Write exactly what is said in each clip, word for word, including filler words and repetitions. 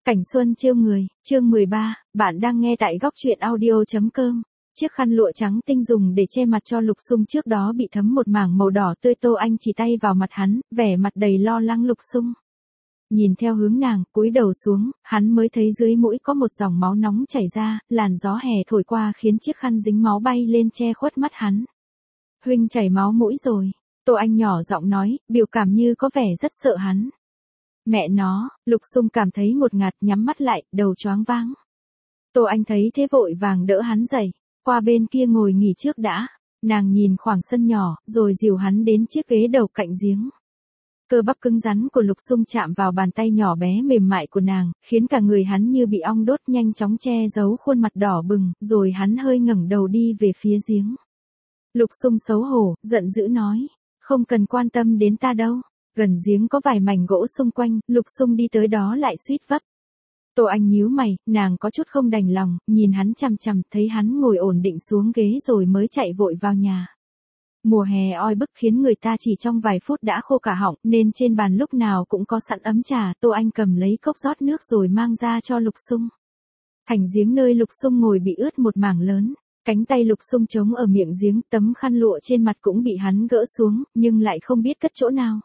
Cảnh xuân trêu người, chương mười ba, bạn đang nghe tại góc truyện audio chấm com. Chiếc khăn lụa trắng tinh dùng để che mặt cho Lục Xung trước đó bị thấm một mảng màu đỏ tươi. Tô Anh chỉ tay vào mặt hắn, vẻ mặt đầy lo lắng. Lục Xung nhìn theo hướng nàng, cúi đầu xuống, hắn mới thấy dưới mũi có một dòng máu nóng chảy ra, làn gió hè thổi qua khiến chiếc khăn dính máu bay lên che khuất mắt hắn. Huynh chảy máu mũi rồi, Tô Anh nhỏ giọng nói, biểu cảm như có vẻ rất sợ hắn. Mẹ nó, Lục Xung cảm thấy ngột ngạt, nhắm mắt lại, đầu choáng váng. Tô Anh thấy thế vội vàng đỡ hắn dậy, qua bên kia ngồi nghỉ trước đã. Nàng nhìn khoảng sân nhỏ, rồi dìu hắn đến chiếc ghế đầu cạnh giếng. Cơ bắp cứng rắn của Lục Xung chạm vào bàn tay nhỏ bé mềm mại của nàng, khiến cả người hắn như bị ong đốt, nhanh chóng che giấu khuôn mặt đỏ bừng, rồi hắn hơi ngẩng đầu đi về phía giếng. Lục Xung xấu hổ, giận dữ nói, không cần quan tâm đến ta đâu. Gần giếng có vài mảnh gỗ xung quanh, Lục Xung đi tới đó lại suýt vấp. Tô Anh nhíu mày, nàng có chút không đành lòng, nhìn hắn chằm chằm, thấy hắn ngồi ổn định xuống ghế rồi mới chạy vội vào nhà. Mùa hè oi bức khiến người ta chỉ trong vài phút đã khô cả họng, nên trên bàn lúc nào cũng có sẵn ấm trà. Tô Anh cầm lấy cốc rót nước rồi mang ra cho Lục Xung. Thành giếng nơi Lục Xung ngồi bị ướt một mảng lớn. Cánh tay Lục Xung trống ở miệng giếng, tấm khăn lụa trên mặt cũng bị hắn gỡ xuống, nhưng lại không biết cất chỗ nào.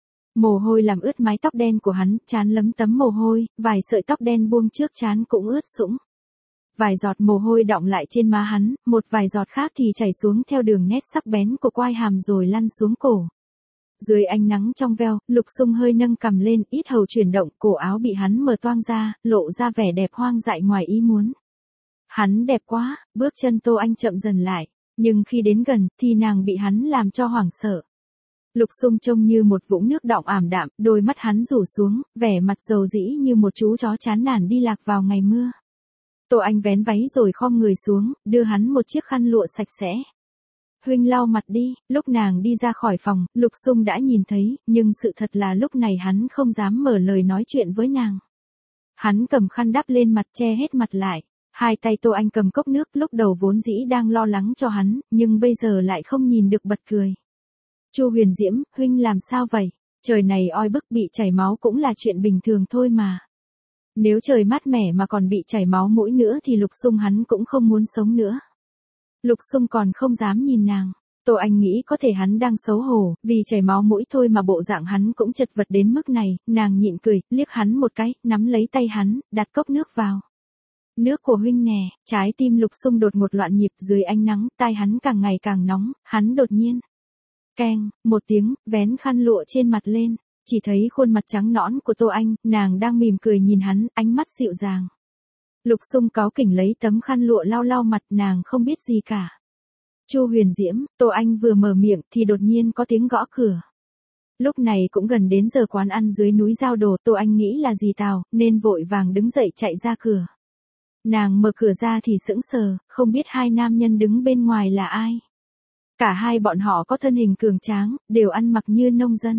Mồ hôi làm ướt mái tóc đen của hắn, trán lấm tấm mồ hôi, vài sợi tóc đen buông trước trán cũng ướt sũng. Vài giọt mồ hôi đọng lại trên má hắn, một vài giọt khác thì chảy xuống theo đường nét sắc bén của quai hàm rồi lăn xuống cổ. Dưới ánh nắng trong veo, Lục Xung hơi nâng cằm lên, ít hầu chuyển động, cổ áo bị hắn mở toang ra, lộ ra vẻ đẹp hoang dại ngoài ý muốn. Hắn đẹp quá, bước chân Tô Anh chậm dần lại, nhưng khi đến gần, thì nàng bị hắn làm cho hoảng sợ. Lục Xung trông như một vũng nước đọng ảm đạm, đôi mắt hắn rủ xuống, vẻ mặt dầu dĩ như một chú chó chán nản đi lạc vào ngày mưa. Tô Anh vén váy rồi khom người xuống, đưa hắn một chiếc khăn lụa sạch sẽ. Huynh lau mặt đi. Lúc nàng đi ra khỏi phòng, Lục Xung đã nhìn thấy, nhưng sự thật là lúc này hắn không dám mở lời nói chuyện với nàng. Hắn cầm khăn đắp lên mặt, che hết mặt lại. Hai tay Tô Anh cầm cốc nước, lúc đầu vốn dĩ đang lo lắng cho hắn, nhưng bây giờ lại không nhìn được bật cười. Chu Huyền Diễm, huynh làm sao vậy? Trời này oi bức, bị chảy máu cũng là chuyện bình thường thôi mà. Nếu trời mát mẻ mà còn bị chảy máu mũi nữa thì Lục Xung hắn cũng không muốn sống nữa. Lục Xung còn không dám nhìn nàng. Tô Anh nghĩ có thể hắn đang xấu hổ, vì chảy máu mũi thôi mà bộ dạng hắn cũng chật vật đến mức này. Nàng nhịn cười, liếc hắn một cái, nắm lấy tay hắn, đặt cốc nước vào. Nước của huynh nè. Trái tim Lục Xung đột ngột loạn nhịp, dưới ánh nắng, tai hắn càng ngày càng nóng, hắn đột nhiên. Keng, một tiếng, vén khăn lụa trên mặt lên, chỉ thấy khuôn mặt trắng nõn của Tô Anh, nàng đang mỉm cười nhìn hắn, ánh mắt dịu dàng. Lục Xung cáu kỉnh lấy tấm khăn lụa lau lau mặt, nàng không biết gì cả. Chu Huyền Diễm, Tô Anh vừa mở miệng thì đột nhiên có tiếng gõ cửa. Lúc này cũng gần đến giờ quán ăn dưới núi giao đồ, Tô Anh nghĩ là dì Tào, nên vội vàng đứng dậy chạy ra cửa. Nàng mở cửa ra thì sững sờ, không biết hai nam nhân đứng bên ngoài là ai. Cả hai bọn họ có thân hình cường tráng, đều ăn mặc như nông dân.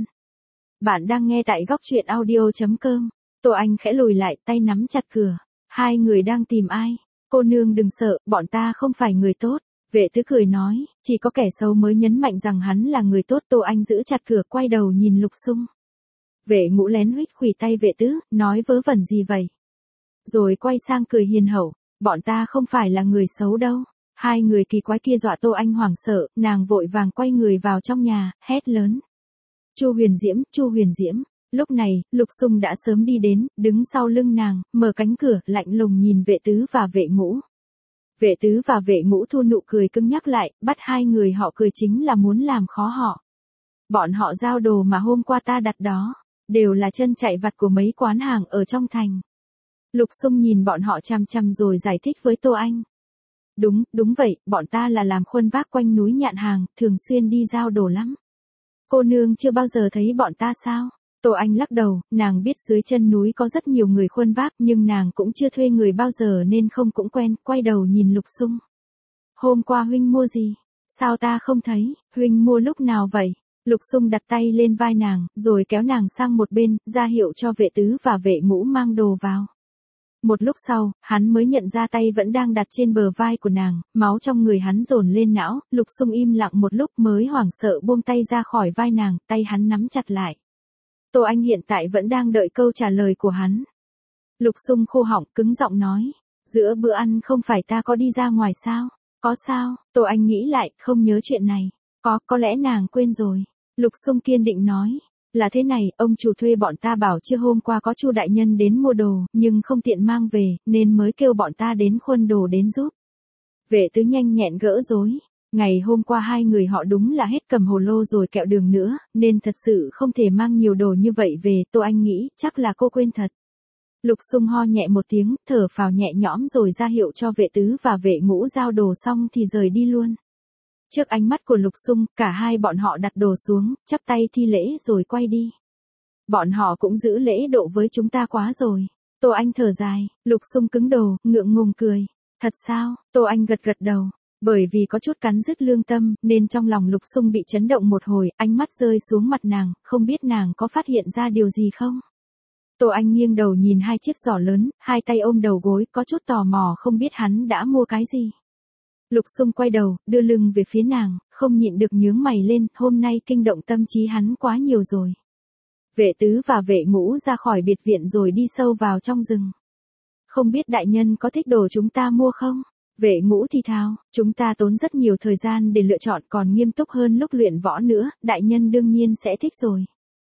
Bạn đang nghe tại góc truyện audio chấm com. Tô Anh khẽ lùi lại, tay nắm chặt cửa. Hai người đang tìm ai? Cô nương đừng sợ, bọn ta không phải người tốt. Vệ tứ cười nói, chỉ có kẻ xấu mới nhấn mạnh rằng hắn là người tốt. Tô Anh giữ chặt cửa, quay đầu nhìn Lục Xung. Vệ Ngũ lén huých khuỷu tay vệ tứ, nói vớ vẩn gì vậy? Rồi quay sang cười hiền hậu, bọn ta không phải là người xấu đâu. Hai người kỳ quái kia dọa Tô Anh hoảng sợ, nàng vội vàng quay người vào trong nhà, hét lớn. Chu Huyền Diễm, Chu Huyền Diễm. Lúc này, Lục Xung đã sớm đi đến, đứng sau lưng nàng, mở cánh cửa, lạnh lùng nhìn Vệ Tứ và Vệ Ngũ. Vệ Tứ và Vệ Ngũ thu nụ cười cứng nhắc lại, bắt hai người họ cười chính là muốn làm khó họ. Bọn họ giao đồ mà hôm qua ta đặt đó, đều là chân chạy vặt của mấy quán hàng ở trong thành. Lục Xung nhìn bọn họ chằm chằm rồi giải thích với Tô Anh. Đúng, đúng vậy, bọn ta là làm khuân vác quanh núi Nhạn Hàng, thường xuyên đi giao đồ lắm. Cô nương chưa bao giờ thấy bọn ta sao? Tô Anh lắc đầu, nàng biết dưới chân núi có rất nhiều người khuân vác, nhưng nàng cũng chưa thuê người bao giờ nên không cũng quen, quay đầu nhìn Lục Xung. Hôm qua huynh mua gì? Sao ta không thấy, huynh mua lúc nào vậy? Lục Xung đặt tay lên vai nàng, rồi kéo nàng sang một bên, ra hiệu cho Vệ Tứ và Vệ Ngũ mang đồ vào. Một lúc sau, hắn mới nhận ra tay vẫn đang đặt trên bờ vai của nàng, máu trong người hắn dồn lên não. Lục Xung im lặng một lúc mới hoảng sợ buông tay ra khỏi vai nàng, tay hắn nắm chặt lại. Tô Anh hiện tại vẫn đang đợi câu trả lời của hắn. Lục Sung khô họng cứng giọng nói. Giữa bữa ăn không phải ta có đi ra ngoài sao? Có sao? Tô Anh nghĩ lại, không nhớ chuyện này. Có, có lẽ nàng quên rồi. Lục Sung kiên định nói. Là thế này, ông chủ thuê bọn ta bảo chưa hôm qua có Chu đại nhân đến mua đồ, nhưng không tiện mang về, nên mới kêu bọn ta đến khuân đồ đến giúp. Vệ tứ nhanh nhẹn gỡ rối. Ngày hôm qua hai người họ đúng là hết cầm hồ lô rồi kẹo đường nữa, nên thật sự không thể mang nhiều đồ như vậy về. Tô Anh nghĩ, chắc là cô quên thật. Lục Sung ho nhẹ một tiếng, thở phào nhẹ nhõm rồi ra hiệu cho vệ tứ và vệ ngũ giao đồ xong thì rời đi luôn. Trước ánh mắt của Lục Sung, cả hai bọn họ đặt đồ xuống, chắp tay thi lễ rồi quay đi. Bọn họ cũng giữ lễ độ với chúng ta quá rồi. Tô Anh thở dài, Lục Sung cứng đầu, ngượng ngùng cười. Thật sao? Tô Anh gật gật đầu. Bởi vì có chút cắn rứt lương tâm, nên trong lòng Lục Sung bị chấn động một hồi, ánh mắt rơi xuống mặt nàng, không biết nàng có phát hiện ra điều gì không? Tô Anh nghiêng đầu nhìn hai chiếc giỏ lớn, hai tay ôm đầu gối, có chút tò mò không biết hắn đã mua cái gì. Lục Sung quay đầu, đưa lưng về phía nàng, không nhịn được nhướng mày lên, hôm nay kinh động tâm trí hắn quá nhiều rồi. Vệ tứ và vệ ngũ ra khỏi biệt viện rồi đi sâu vào trong rừng. Không biết đại nhân có thích đồ chúng ta mua không? Vệ ngũ thì thào, chúng ta tốn rất nhiều thời gian để lựa chọn còn nghiêm túc hơn lúc luyện võ nữa, đại nhân đương nhiên sẽ thích rồi.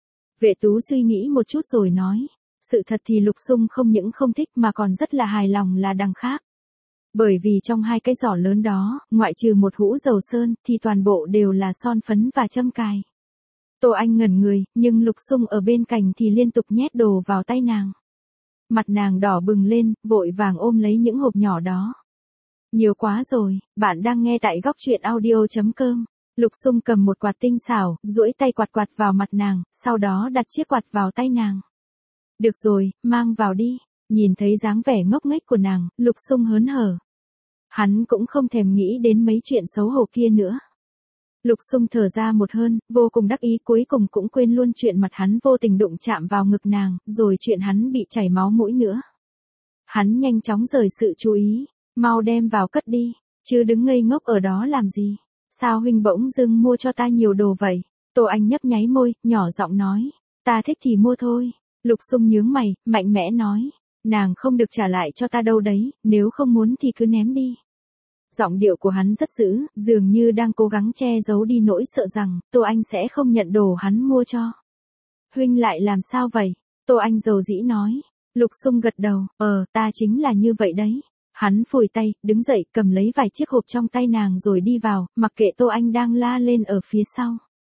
Vệ tú suy nghĩ một chút rồi nói, sự thật thì Lục Sung không những không thích mà còn rất là hài lòng là đằng khác. Bởi vì trong hai cái giỏ lớn đó, ngoại trừ một hũ dầu sơn, thì toàn bộ đều là son phấn và châm cài. Tô Anh ngẩn người, nhưng Lục Sung ở bên cạnh thì liên tục nhét đồ vào tay nàng. Mặt nàng đỏ bừng lên, vội vàng ôm lấy những hộp nhỏ đó. Nhiều quá rồi, bạn đang nghe tại góc truyện audio chấm com. Lục Sung cầm một quạt tinh xảo, duỗi tay quạt quạt vào mặt nàng, sau đó đặt chiếc quạt vào tay nàng. Được rồi, mang vào đi. Nhìn thấy dáng vẻ ngốc nghếch của nàng, Lục Sung hớn hở. Hắn cũng không thèm nghĩ đến mấy chuyện xấu hổ kia nữa. Lục Sung thở ra một hơi, vô cùng đắc ý, cuối cùng cũng quên luôn chuyện mặt hắn vô tình đụng chạm vào ngực nàng, rồi chuyện hắn bị chảy máu mũi nữa. Hắn nhanh chóng rời sự chú ý, mau đem vào cất đi, chứ đứng ngây ngốc ở đó làm gì? Sao huynh bỗng dưng mua cho ta nhiều đồ vậy? Tô Anh nhấp nháy môi, nhỏ giọng nói, ta thích thì mua thôi. Lục Sung nhướng mày, mạnh mẽ nói, nàng không được trả lại cho ta đâu đấy, nếu không muốn thì cứ ném đi. Giọng điệu của hắn rất dữ, dường như đang cố gắng che giấu đi nỗi sợ rằng Tô Anh sẽ không nhận đồ hắn mua cho. Huynh lại làm sao vậy? Tô Anh dầu dĩ nói. Lục Sung gật đầu, ờ, ta chính là như vậy đấy. Hắn phủi tay, đứng dậy, cầm lấy vài chiếc hộp trong tay nàng rồi đi vào, mặc kệ Tô Anh đang la lên ở phía sau.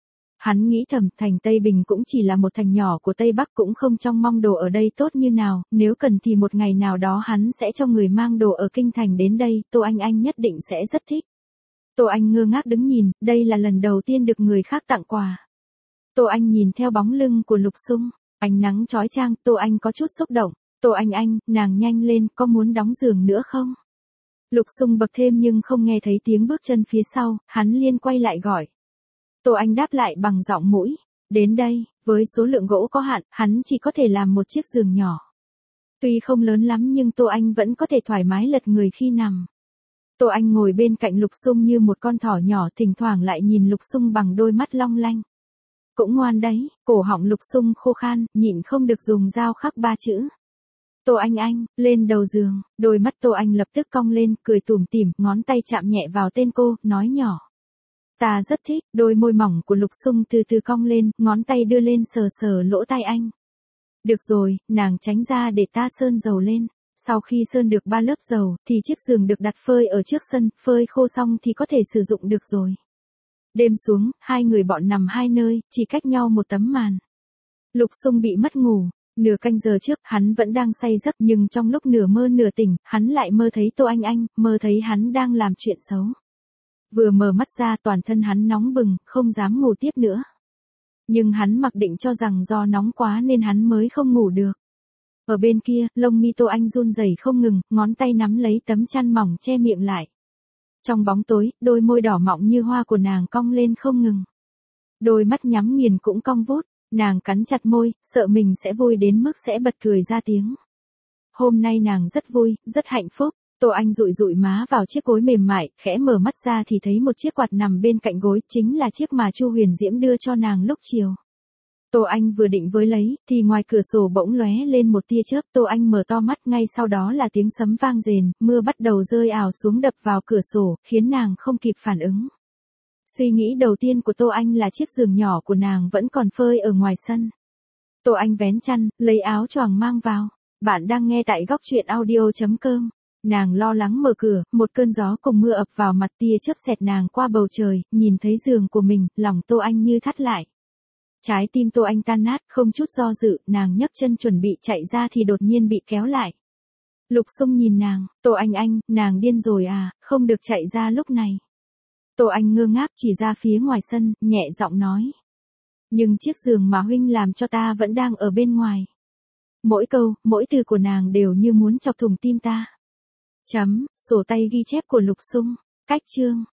Hắn nghĩ thầm, thành Tây Bình cũng chỉ là một thành nhỏ của Tây Bắc, cũng không trông mong đồ ở đây tốt như nào, nếu cần thì một ngày nào đó hắn sẽ cho người mang đồ ở kinh thành đến đây, Tô Anh Anh nhất định sẽ rất thích. Tô Anh ngơ ngác đứng nhìn, đây là lần đầu tiên được người khác tặng quà. Tô Anh nhìn theo bóng lưng của Lục Sung, ánh nắng chói chang, Tô Anh có chút xúc động. Tô Anh Anh, nàng nhanh lên, có muốn đóng giường nữa không? Lục Sung bật thêm nhưng không nghe thấy tiếng bước chân phía sau, hắn liền quay lại gọi. Tô Anh đáp lại bằng giọng mũi, đến đây, với số lượng gỗ có hạn, hắn chỉ có thể làm một chiếc giường nhỏ. Tuy không lớn lắm nhưng Tô Anh vẫn có thể thoải mái lật người khi nằm. Tô Anh ngồi bên cạnh Lục Sung như một con thỏ nhỏ, thỉnh thoảng lại nhìn Lục Sung bằng đôi mắt long lanh. Cũng ngoan đấy, cổ họng Lục Sung khô khan, nhịn không được dùng dao khắc ba chữ. Tô Anh Anh, lên đầu giường, đôi mắt Tô Anh lập tức cong lên, cười tủm tỉm, ngón tay chạm nhẹ vào tên cô, nói nhỏ. Ta rất thích, đôi môi mỏng của Lục Sung từ từ cong lên, ngón tay đưa lên sờ sờ lỗ tai anh. Được rồi, nàng tránh ra để ta sơn dầu lên. Sau khi sơn được ba lớp dầu, thì chiếc giường được đặt phơi ở trước sân, phơi khô xong thì có thể sử dụng được rồi. Đêm xuống, hai người bọn nằm hai nơi, chỉ cách nhau một tấm màn. Lục Sung bị mất ngủ. Nửa canh giờ trước, hắn vẫn đang say giấc, nhưng trong lúc nửa mơ nửa tỉnh, hắn lại mơ thấy Tô Anh Anh, mơ thấy hắn đang làm chuyện xấu. Vừa mở mắt ra toàn thân hắn nóng bừng, không dám ngủ tiếp nữa. Nhưng hắn mặc định cho rằng do nóng quá nên hắn mới không ngủ được. Ở bên kia, lông mi Tô Anh run rẩy không ngừng, ngón tay nắm lấy tấm chăn mỏng che miệng lại. Trong bóng tối, đôi môi đỏ mọng như hoa của nàng cong lên không ngừng. Đôi mắt nhắm nghiền cũng cong vút. Nàng cắn chặt môi, sợ mình sẽ vui đến mức sẽ bật cười ra tiếng. Hôm nay nàng rất vui, rất hạnh phúc. Tô Anh dụi dụi má vào chiếc gối mềm mại, khẽ mở mắt ra thì thấy một chiếc quạt nằm bên cạnh gối, chính là chiếc mà Chu Huyền Diễm đưa cho nàng lúc chiều. Tô Anh vừa định với lấy, thì ngoài cửa sổ bỗng lóe lên một tia chớp, Tô Anh mở to mắt, ngay sau đó là tiếng sấm vang rền, mưa bắt đầu rơi ào xuống đập vào cửa sổ, khiến nàng không kịp phản ứng. Suy nghĩ đầu tiên của Tô Anh là chiếc giường nhỏ của nàng vẫn còn phơi ở ngoài sân. Tô Anh vén chăn, lấy áo choàng mang vào. Bạn đang nghe tại góc truyện audio chấm com. Nàng lo lắng mở cửa, một cơn gió cùng mưa ập vào mặt, tia chớp xẹt nàng qua bầu trời, nhìn thấy giường của mình, lòng Tô Anh như thắt lại. Trái tim Tô Anh tan nát, không chút do dự, nàng nhấc chân chuẩn bị chạy ra thì đột nhiên bị kéo lại. Lục Xung nhìn nàng, Tô Anh anh, nàng điên rồi à, không được chạy ra lúc này. Tô Anh ngơ ngác chỉ ra phía ngoài sân, nhẹ giọng nói. Nhưng chiếc giường mà huynh làm cho ta vẫn đang ở bên ngoài. Mỗi câu, mỗi từ của nàng đều như muốn chọc thủng tim ta. Chấm, sổ tay ghi chép của Lục Xung. Cách chương.